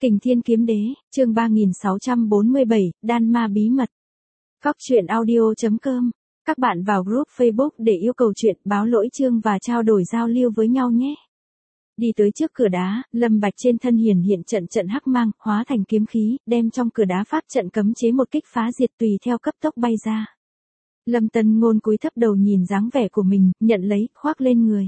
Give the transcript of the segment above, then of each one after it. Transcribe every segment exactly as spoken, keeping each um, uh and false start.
Kình Thiên Kiếm Đế, chương ba nghìn sáu trăm bốn mươi bảy, Đan Ma Bí Mật. Cóc truyện audio chấm com. Các bạn vào group Facebook để yêu cầu chuyện, báo lỗi chương và trao đổi giao lưu với nhau nhé. Đi tới trước cửa đá, Lâm Bạch trên thân hiển hiện trận trận hắc mang, hóa thành kiếm khí, đem trong cửa đá pháp trận cấm chế một kích phá diệt tùy theo cấp tốc bay ra. Lâm Tân Ngôn cúi thấp đầu nhìn dáng vẻ của mình, nhận lấy, khoác lên người.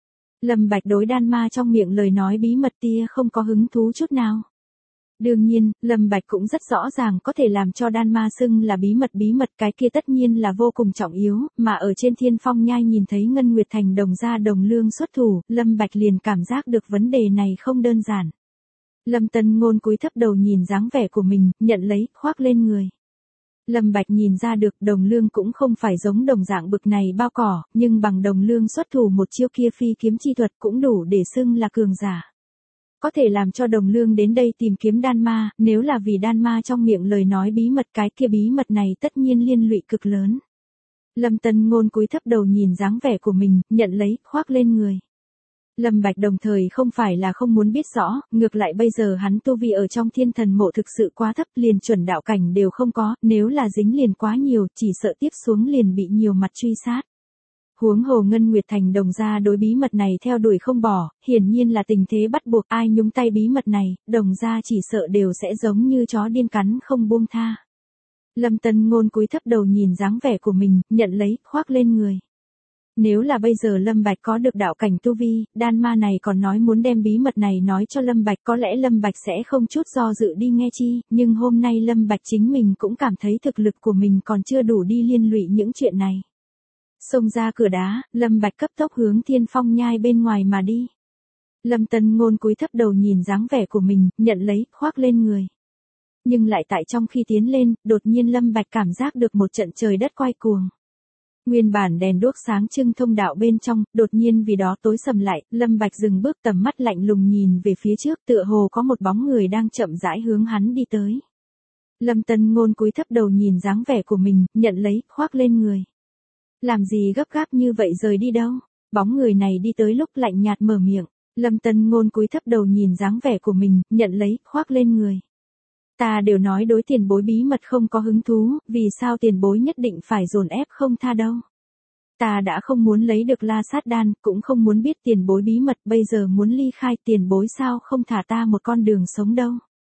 Lâm Bạch đối đan ma trong miệng lời nói bí mật tia không có hứng thú chút nào. Đương nhiên, Lâm Bạch cũng rất rõ ràng có thể làm cho đan ma xưng là bí mật bí mật cái kia tất nhiên là vô cùng trọng yếu, mà ở trên Thiên Phong Nhai nhìn thấy Ngân Nguyệt Thành đồng gia đồng lương xuất thủ, Lâm Bạch liền cảm giác được vấn đề này không đơn giản. Lâm Tân Ngôn cúi thấp đầu nhìn dáng vẻ của mình, nhận lấy, khoác lên người. Lâm Bạch nhìn ra được đồng lương cũng không phải giống đồng dạng bực này bao cỏ, nhưng bằng đồng lương xuất thủ một chiêu kia phi kiếm chi thuật cũng đủ để xưng là cường giả. Có thể làm cho đồng lương đến đây tìm kiếm đan ma, nếu là vì đan ma trong miệng lời nói bí mật cái kia bí mật này tất nhiên liên lụy cực lớn. Lâm Tân Ngôn cúi thấp đầu nhìn dáng vẻ của mình, nhận lấy, khoác lên người. Lâm Bạch đồng thời không phải là không muốn biết rõ, ngược lại bây giờ hắn tu vi ở trong thiên thần mộ thực sự quá thấp, liền chuẩn đạo cảnh đều không có, nếu là dính liền quá nhiều, chỉ sợ tiếp xuống liền bị nhiều mặt truy sát. Huống hồ Ngân Nguyệt Thành đồng gia đối bí mật này theo đuổi không bỏ, hiển nhiên là tình thế bắt buộc, ai nhúng tay bí mật này, đồng gia chỉ sợ đều sẽ giống như chó điên cắn không buông tha. Lâm Tân Ngôn cúi thấp đầu nhìn dáng vẻ của mình, nhận lấy, khoác lên người. Nếu là bây giờ Lâm Bạch có được đạo cảnh tu vi, đan ma này còn nói muốn đem bí mật này nói cho Lâm Bạch, có lẽ Lâm Bạch sẽ không chút do dự đi nghe chi, nhưng hôm nay Lâm Bạch chính mình cũng cảm thấy thực lực của mình còn chưa đủ đi liên lụy những chuyện này. Xông ra cửa đá, Lâm Bạch cấp tốc hướng Thiên Phong Nhai bên ngoài mà đi. Lâm Tân Ngôn cúi thấp đầu nhìn dáng vẻ của mình, nhận lấy, khoác lên người. Nhưng lại tại trong khi tiến lên, đột nhiên Lâm Bạch cảm giác được một trận trời đất quay cuồng. Nguyên bản đèn đuốc sáng trưng thông đạo bên trong, đột nhiên vì đó tối sầm lại, Lâm Bạch dừng bước, tầm mắt lạnh lùng nhìn về phía trước, tựa hồ có một bóng người đang chậm rãi hướng hắn đi tới. Lâm Tân Ngôn cúi thấp đầu nhìn dáng vẻ của mình, nhận lấy, khoác lên người. Làm gì gấp gáp như vậy rời đi đâu? Bóng người này đi tới lúc lạnh nhạt mở miệng. Lâm Tân Ngôn cúi thấp đầu nhìn dáng vẻ của mình, nhận lấy, khoác lên người. Ta đều nói đối tiền bối bí mật không có hứng thú, vì sao tiền bối nhất định phải dồn ép không tha đâu? Ta đã không muốn lấy được La Sát Đan, cũng không muốn biết tiền bối bí mật, bây giờ muốn ly khai, tiền bối sao không thả ta một con đường sống đâu?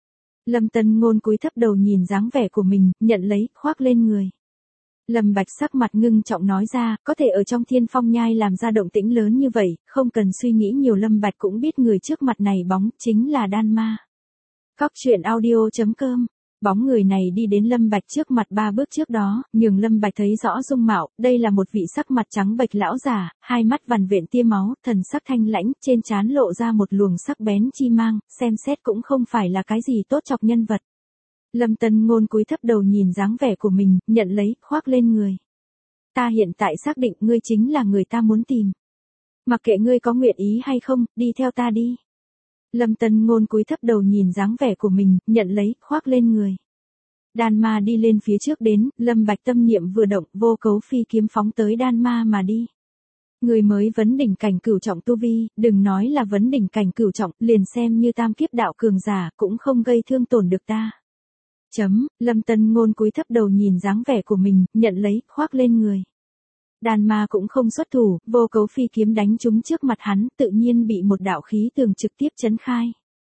Lâm Tân Ngôn cúi thấp đầu nhìn dáng vẻ của mình, nhận lấy, khoác lên người. Lâm Bạch sắc mặt ngưng trọng nói ra, có thể ở trong Thiên Phong Nhai làm ra động tĩnh lớn như vậy, không cần suy nghĩ nhiều, Lâm Bạch cũng biết người trước mặt này bóng, chính là đan ma. Cóc truyện audio chấm com. Bóng người này đi đến Lâm Bạch trước mặt ba bước trước đó, nhường Lâm Bạch thấy rõ dung mạo, đây là một vị sắc mặt trắng bệch lão giả, hai mắt vằn vện tia máu, thần sắc thanh lãnh, trên trán lộ ra một luồng sắc bén chi mang, xem xét cũng không phải là cái gì tốt chọc nhân vật. Lâm Tân Ngôn cúi thấp đầu nhìn dáng vẻ của mình, nhận lấy, khoác lên người. Ta hiện tại xác định ngươi chính là người ta muốn tìm. Mặc kệ ngươi có nguyện ý hay không, đi theo ta đi. Lâm Tân Ngôn cúi thấp đầu nhìn dáng vẻ của mình, nhận lấy, khoác lên người. Đan ma đi lên phía trước đến, Lâm Bạch tâm niệm vừa động, vô cấu phi kiếm phóng tới đan ma mà đi. Người mới vấn đỉnh cảnh cửu trọng tu vi, đừng nói là vấn đỉnh cảnh cửu trọng, liền xem như tam kiếp đạo cường giả, cũng không gây thương tổn được ta. Chấm, Lâm Tân Ngôn cúi thấp đầu nhìn dáng vẻ của mình, nhận lấy, khoác lên người. Đan ma cũng không xuất thủ, vô cấu phi kiếm đánh trúng trước mặt hắn, tự nhiên bị một đạo khí tường trực tiếp chấn khai.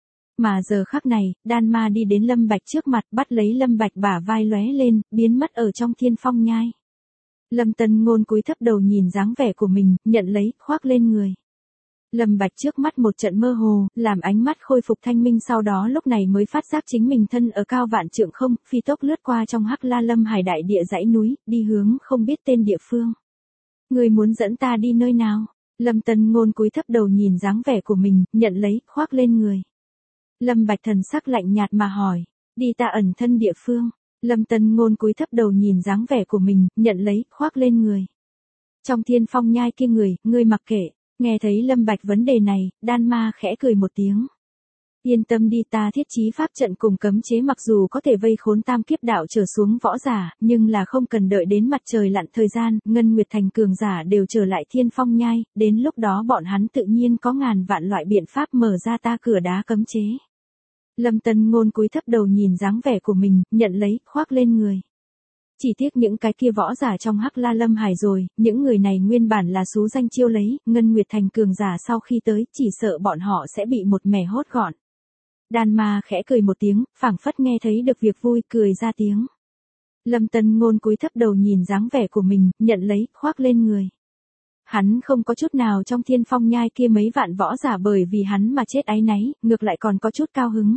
Mà giờ khắc này, đan ma đi đến Lâm Bạch trước mặt, bắt lấy Lâm Bạch bả vai lóe lên, biến mất ở trong Thiên Phong Nhai. Lâm Tân Ngôn cúi thấp đầu nhìn dáng vẻ của mình, nhận lấy, khoác lên người. Lâm Bạch trước mắt một trận mơ hồ, làm ánh mắt khôi phục thanh minh, sau đó lúc này mới phát giác chính mình thân ở cao vạn trượng không, phi tốc lướt qua trong Hắc La Lâm Hải đại địa dãy núi, đi hướng không biết tên địa phương. Ngươi muốn dẫn ta đi nơi nào? Lâm Tân Ngôn cúi thấp đầu nhìn dáng vẻ của mình, nhận lấy, khoác lên người. Lâm Bạch thần sắc lạnh nhạt mà hỏi, đi ta ẩn thân địa phương. Lâm Tân Ngôn cúi thấp đầu nhìn dáng vẻ của mình, nhận lấy, khoác lên người. Trong Thiên Phong Nhai kia người, ngươi mặc kệ. Nghe thấy Lâm Bạch vấn đề này, đan ma khẽ cười một tiếng. Yên tâm đi, ta thiết trí pháp trận cùng cấm chế mặc dù có thể vây khốn tam kiếp đạo trở xuống võ giả, nhưng là không cần đợi đến mặt trời lặn thời gian, Ngân Nguyệt Thành cường giả đều trở lại Thiên Phong Nhai, đến lúc đó bọn hắn tự nhiên có ngàn vạn loại biện pháp mở ra ta cửa đá cấm chế. Lâm Tân Ngôn cúi thấp đầu nhìn dáng vẻ của mình, nhận lấy, khoác lên người. Chỉ tiếc những cái kia võ giả trong Hắc La Lâm Hải rồi, những người này nguyên bản là xú danh chiêu lấy, Ngân Nguyệt Thành cường giả sau khi tới, chỉ sợ bọn họ sẽ bị một mẻ hốt gọn. Đan Ma khẽ cười một tiếng, phảng phất nghe thấy được việc vui, cười ra tiếng. Lâm Tân Ngôn cúi thấp đầu nhìn dáng vẻ của mình, nhận lấy, khoác lên người. Hắn không có chút nào trong Thiên Phong Nhai kia mấy vạn võ giả bởi vì hắn mà chết áy náy, ngược lại còn có chút cao hứng.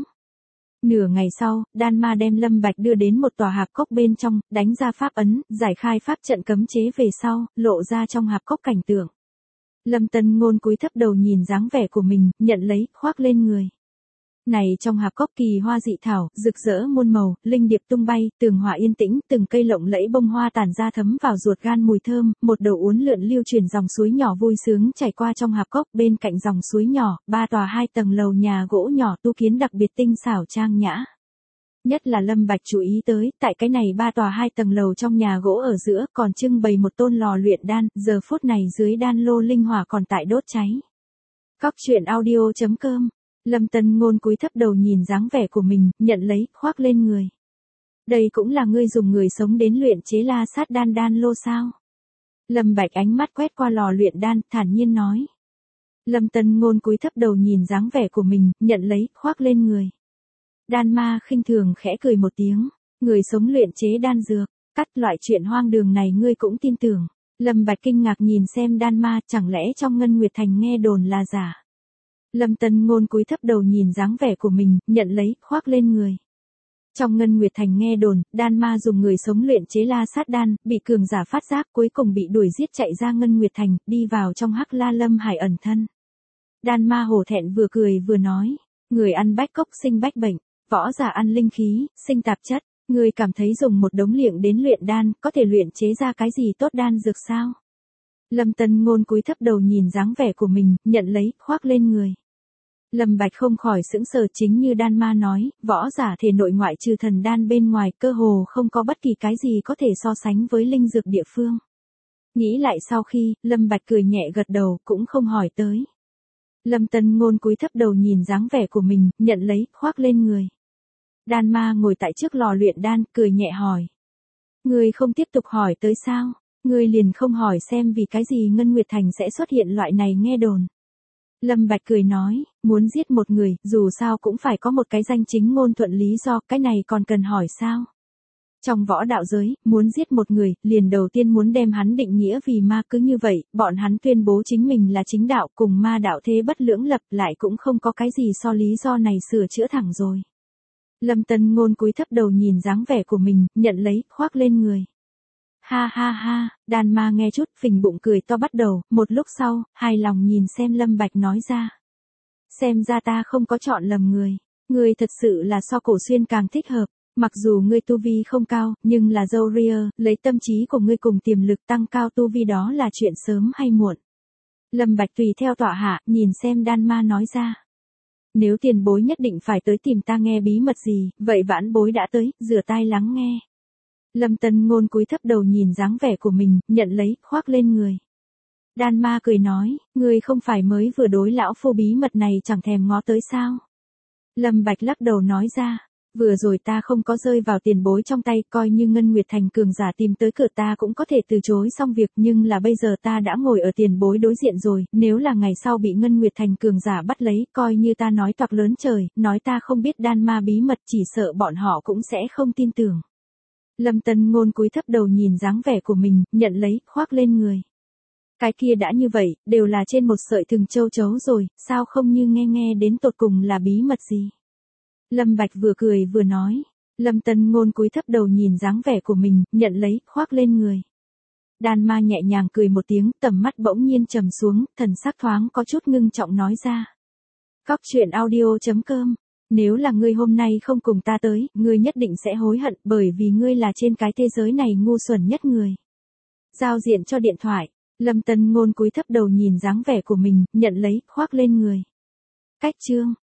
Nửa ngày sau, Đan Ma đem Lâm Bạch đưa đến một tòa hạp cốc bên trong, đánh ra pháp ấn, giải khai pháp trận cấm chế về sau, lộ ra trong hạp cốc cảnh tượng. Lâm Tân Ngôn cúi thấp đầu nhìn dáng vẻ của mình, nhận lấy, khoác lên người. Này trong hạp cốc kỳ hoa dị thảo, rực rỡ muôn màu, linh điệp tung bay, tường hỏa yên tĩnh, từng cây lộng lẫy bông hoa tản ra thấm vào ruột gan mùi thơm, một đầu uốn lượn lưu truyền dòng suối nhỏ vui sướng chảy qua trong hạp cốc, bên cạnh dòng suối nhỏ, ba tòa hai tầng lầu nhà gỗ nhỏ tu kiến đặc biệt tinh xảo trang nhã. Nhất là Lâm Bạch chú ý tới, tại cái này ba tòa hai tầng lầu trong nhà gỗ ở giữa, còn trưng bày một tôn lò luyện đan, giờ phút này dưới đan lô linh hỏa còn tại đốt cháy. Cóc truyện audio chấm com. Lâm Tân Ngôn cúi thấp đầu nhìn dáng vẻ của mình, nhận lấy, khoác lên người. Đây cũng là ngươi dùng người sống đến luyện chế La Sát đan đan lô sao? Lâm Bạch ánh mắt quét qua lò luyện đan, thản nhiên nói. Lâm Tân Ngôn cúi thấp đầu nhìn dáng vẻ của mình, nhận lấy, khoác lên người. Đan Ma khinh thường khẽ cười một tiếng, người sống luyện chế đan dược, cắt loại chuyện hoang đường này ngươi cũng tin tưởng. Lâm Bạch kinh ngạc nhìn xem Đan Ma, chẳng lẽ trong Ngân Nguyệt Thành nghe đồn là giả? Lâm Tân Ngôn cúi thấp đầu nhìn dáng vẻ của mình, nhận lấy, khoác lên người. Trong Ngân Nguyệt Thành nghe đồn, Đan Ma dùng người sống luyện chế La Sát đan, bị cường giả phát giác, cuối cùng bị đuổi giết chạy ra Ngân Nguyệt Thành, đi vào trong Hắc La Lâm Hải ẩn thân. Đan Ma hổ thẹn vừa cười vừa nói, người ăn bách cốc sinh bách bệnh, võ giả ăn linh khí, sinh tạp chất, người cảm thấy dùng một đống liệng đến luyện đan, có thể luyện chế ra cái gì tốt đan dược sao? Lâm Tân Ngôn cúi thấp đầu nhìn dáng vẻ của mình, nhận lấy, khoác lên người. Lâm Bạch không khỏi sững sờ, chính như Đan Ma nói, võ giả thể nội ngoại trừ thần đan bên ngoài, cơ hồ không có bất kỳ cái gì có thể so sánh với linh dược địa phương. Nghĩ lại sau khi, Lâm Bạch cười nhẹ gật đầu, cũng không hỏi tới. Lâm Tân Ngôn cúi thấp đầu nhìn dáng vẻ của mình, nhận lấy, khoác lên người. Đan Ma ngồi tại trước lò luyện đan, cười nhẹ hỏi. Ngươi không tiếp tục hỏi tới sao? Ngươi liền không hỏi xem vì cái gì Ngân Nguyệt Thành sẽ xuất hiện loại này nghe đồn. Lâm Bạch cười nói, muốn giết một người, dù sao cũng phải có một cái danh chính ngôn thuận lý do, cái này còn cần hỏi sao? Trong võ đạo giới, muốn giết một người, liền đầu tiên muốn đem hắn định nghĩa vì ma, cứ như vậy, bọn hắn tuyên bố chính mình là chính đạo, cùng ma đạo thế bất lưỡng lập, lại cũng không có cái gì so lý do này sửa chữa thẳng rồi. Lâm Tân Ngôn cúi thấp đầu nhìn dáng vẻ của mình, nhận lấy, khoác lên người. Ha ha ha, Đan Ma nghe chút, phình bụng cười to bắt đầu, một lúc sau, hài lòng nhìn xem Lâm Bạch nói ra. Xem ra ta không có chọn lầm người, người thật sự là so Cổ Xuyên càng thích hợp, mặc dù ngươi tu vi không cao, nhưng là dâu ria, lấy tâm trí của ngươi cùng tiềm lực tăng cao tu vi đó là chuyện sớm hay muộn. Lâm Bạch tùy theo tọa hạ, nhìn xem Đan Ma nói ra. Nếu tiền bối nhất định phải tới tìm ta nghe bí mật gì, vậy vãn bối đã tới, rửa tai lắng nghe. Lâm Tân Ngôn cúi thấp đầu nhìn dáng vẻ của mình, nhận lấy, khoác lên người. Đan Ma cười nói, ngươi không phải mới vừa đối lão phu bí mật này chẳng thèm ngó tới sao? Lâm Bạch lắc đầu nói ra, vừa rồi ta không có rơi vào tiền bối trong tay, coi như Ngân Nguyệt Thành cường giả tìm tới cửa ta cũng có thể từ chối xong việc, nhưng là bây giờ ta đã ngồi ở tiền bối đối diện rồi, nếu là ngày sau bị Ngân Nguyệt Thành cường giả bắt lấy, coi như ta nói toạc lớn trời, nói ta không biết Đan Ma bí mật, chỉ sợ bọn họ cũng sẽ không tin tưởng. Lâm Tân Ngôn cúi thấp đầu nhìn dáng vẻ của mình, nhận lấy, khoác lên người. Cái kia đã như vậy, đều là trên một sợi thừng châu chấu rồi, sao không như nghe nghe đến tột cùng là bí mật gì? Lâm Bạch vừa cười vừa nói. Lâm Tân Ngôn cúi thấp đầu nhìn dáng vẻ của mình, nhận lấy, khoác lên người. Đan Ma nhẹ nhàng cười một tiếng, tầm mắt bỗng nhiên trầm xuống, thần sắc thoáng có chút ngưng trọng nói ra. Cóc truyện audio chấm com. Nếu là ngươi hôm nay không cùng ta tới, ngươi nhất định sẽ hối hận, bởi vì ngươi là trên cái thế giới này ngu xuẩn nhất người. Giao diện cho điện thoại. Lâm Tân Ngôn cúi thấp đầu nhìn dáng vẻ của mình, nhận lấy, khoác lên người. Cách chương.